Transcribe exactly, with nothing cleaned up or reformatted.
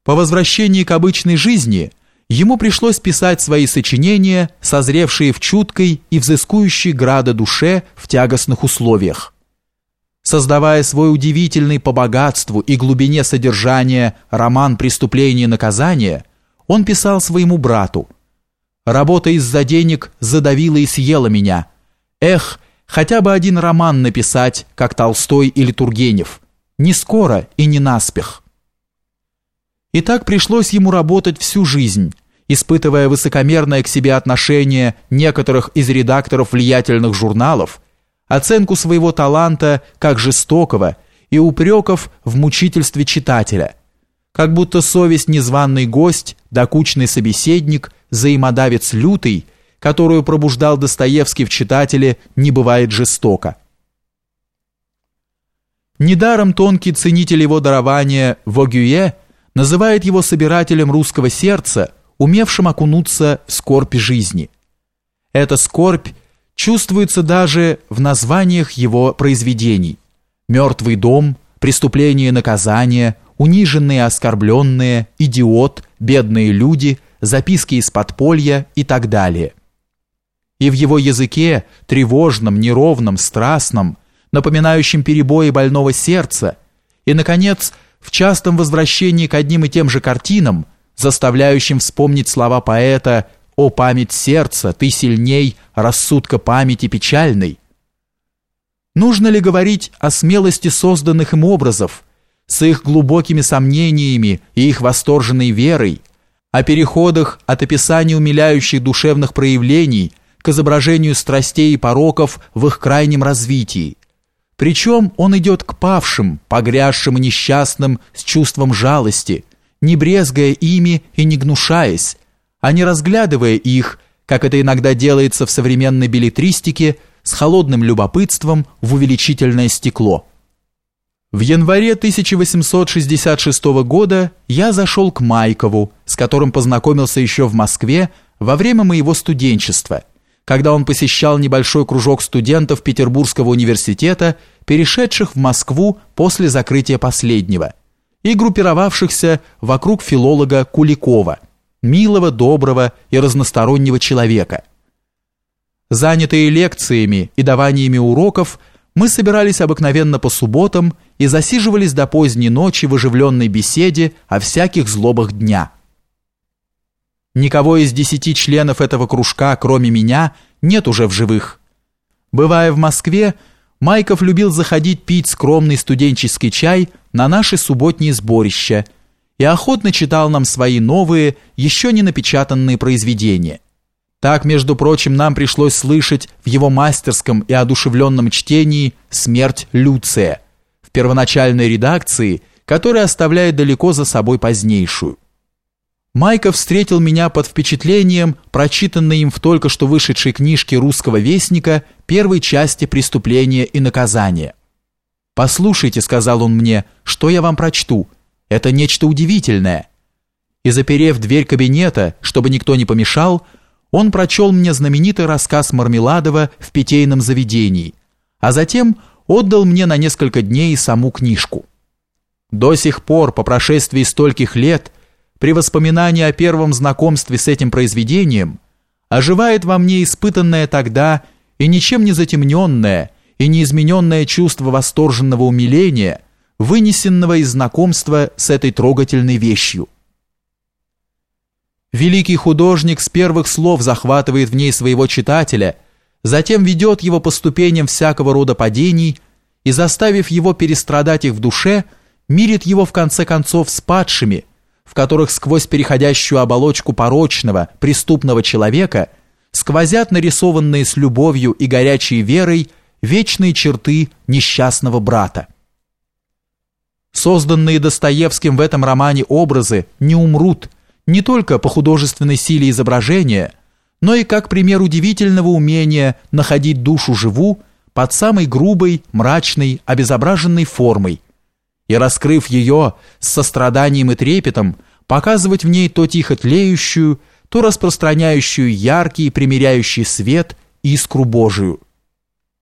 По возвращении к обычной жизни ему пришлось писать свои сочинения, созревшие в чуткой и взыскующей града душе в тягостных условиях. Создавая свой удивительный по богатству и глубине содержания роман «Преступление и наказание», он писал своему брату: «Работа из-за денег задавила и съела меня. Эх, хотя бы один роман написать, как Толстой или Тургенев. Не скоро и не наспех». И так пришлось ему работать всю жизнь, испытывая высокомерное к себе отношение некоторых из редакторов влиятельных журналов, оценку своего таланта как жестокого и упреков в мучительстве читателя, как будто совесть незваный гость, докучный собеседник, взаимодавец лютый, которую пробуждал Достоевский в читателе, не бывает жестоко. Недаром тонкий ценитель его дарования Вогюэ называет его собирателем русского сердца, умевшим окунуться в скорбь жизни. Эта скорбь чувствуется даже в названиях его произведений: «Мертвый дом», «Преступление и наказание», «Униженные и оскорбленные», «Идиот», «Бедные люди», «Записки из подполья» и так далее. И в его языке, тревожном, неровном, страстном, напоминающем перебои больного сердца, и, наконец, в частом возвращении к одним и тем же картинам, заставляющим вспомнить слова поэта «О память сердца, ты сильней рассудка памяти печальной». Нужно ли говорить о смелости созданных им образов, с их глубокими сомнениями и их восторженной верой, о переходах от описания умиляющих душевных проявлений к изображению страстей и пороков в их крайнем развитии? Причем он идет к павшим, погрязшим и несчастным с чувством жалости, не брезгая ими и не гнушаясь, а не разглядывая их, как это иногда делается в современной беллетристике, с холодным любопытством в увеличительное стекло. В январе тысяча восемьсот шестьдесят шестого года я зашел к Майкову, с которым познакомился еще в Москве во время моего студенчества, когда он посещал небольшой кружок студентов Петербургского университета, перешедших в Москву после закрытия последнего, и группировавшихся вокруг филолога Куликова, милого, доброго и разностороннего человека. Занятые лекциями и даваниями уроков, мы собирались обыкновенно по субботам и засиживались до поздней ночи в оживленной беседе о всяких злобах дня. Никого из десяти членов этого кружка, кроме меня, нет уже в живых. Бывая в Москве, Майков любил заходить пить скромный студенческий чай на наши субботние сборища и охотно читал нам свои новые, еще не напечатанные произведения. Так, между прочим, нам пришлось слышать в его мастерском и одушевленном чтении «Смерть Люция» в первоначальной редакции, которая оставляет далеко за собой позднейшую. Майков встретил меня под впечатлением прочитанной им в только что вышедшей книжке «Русского вестника» первой части «Преступления и наказания». «Послушайте», — сказал он мне, — «что я вам прочту? Это нечто удивительное». И, заперев дверь кабинета, чтобы никто не помешал, он прочел мне знаменитый рассказ Мармеладова «В питейном заведении», а затем отдал мне на несколько дней саму книжку. До сих пор, по прошествии стольких лет, при воспоминании о первом знакомстве с этим произведением, оживает во мне испытанное тогда и ничем не затемненное и неизмененное чувство восторженного умиления, вынесенного из знакомства с этой трогательной вещью. Великий художник с первых слов захватывает в ней своего читателя, затем ведет его по ступеням всякого рода падений и, заставив его перестрадать их в душе, мирит его в конце концов с падшими, в которых сквозь переходящую оболочку порочного, преступного человека сквозят нарисованные с любовью и горячей верой вечные черты несчастного брата. Созданные Достоевским в этом романе образы не умрут, не только по художественной силе изображения, но и как пример удивительного умения находить душу живу под самой грубой, мрачной, обезображенной формой и, раскрыв ее с состраданием и трепетом, показывать в ней то тихо тлеющую, то распространяющую яркий, примиряющий свет искру Божию.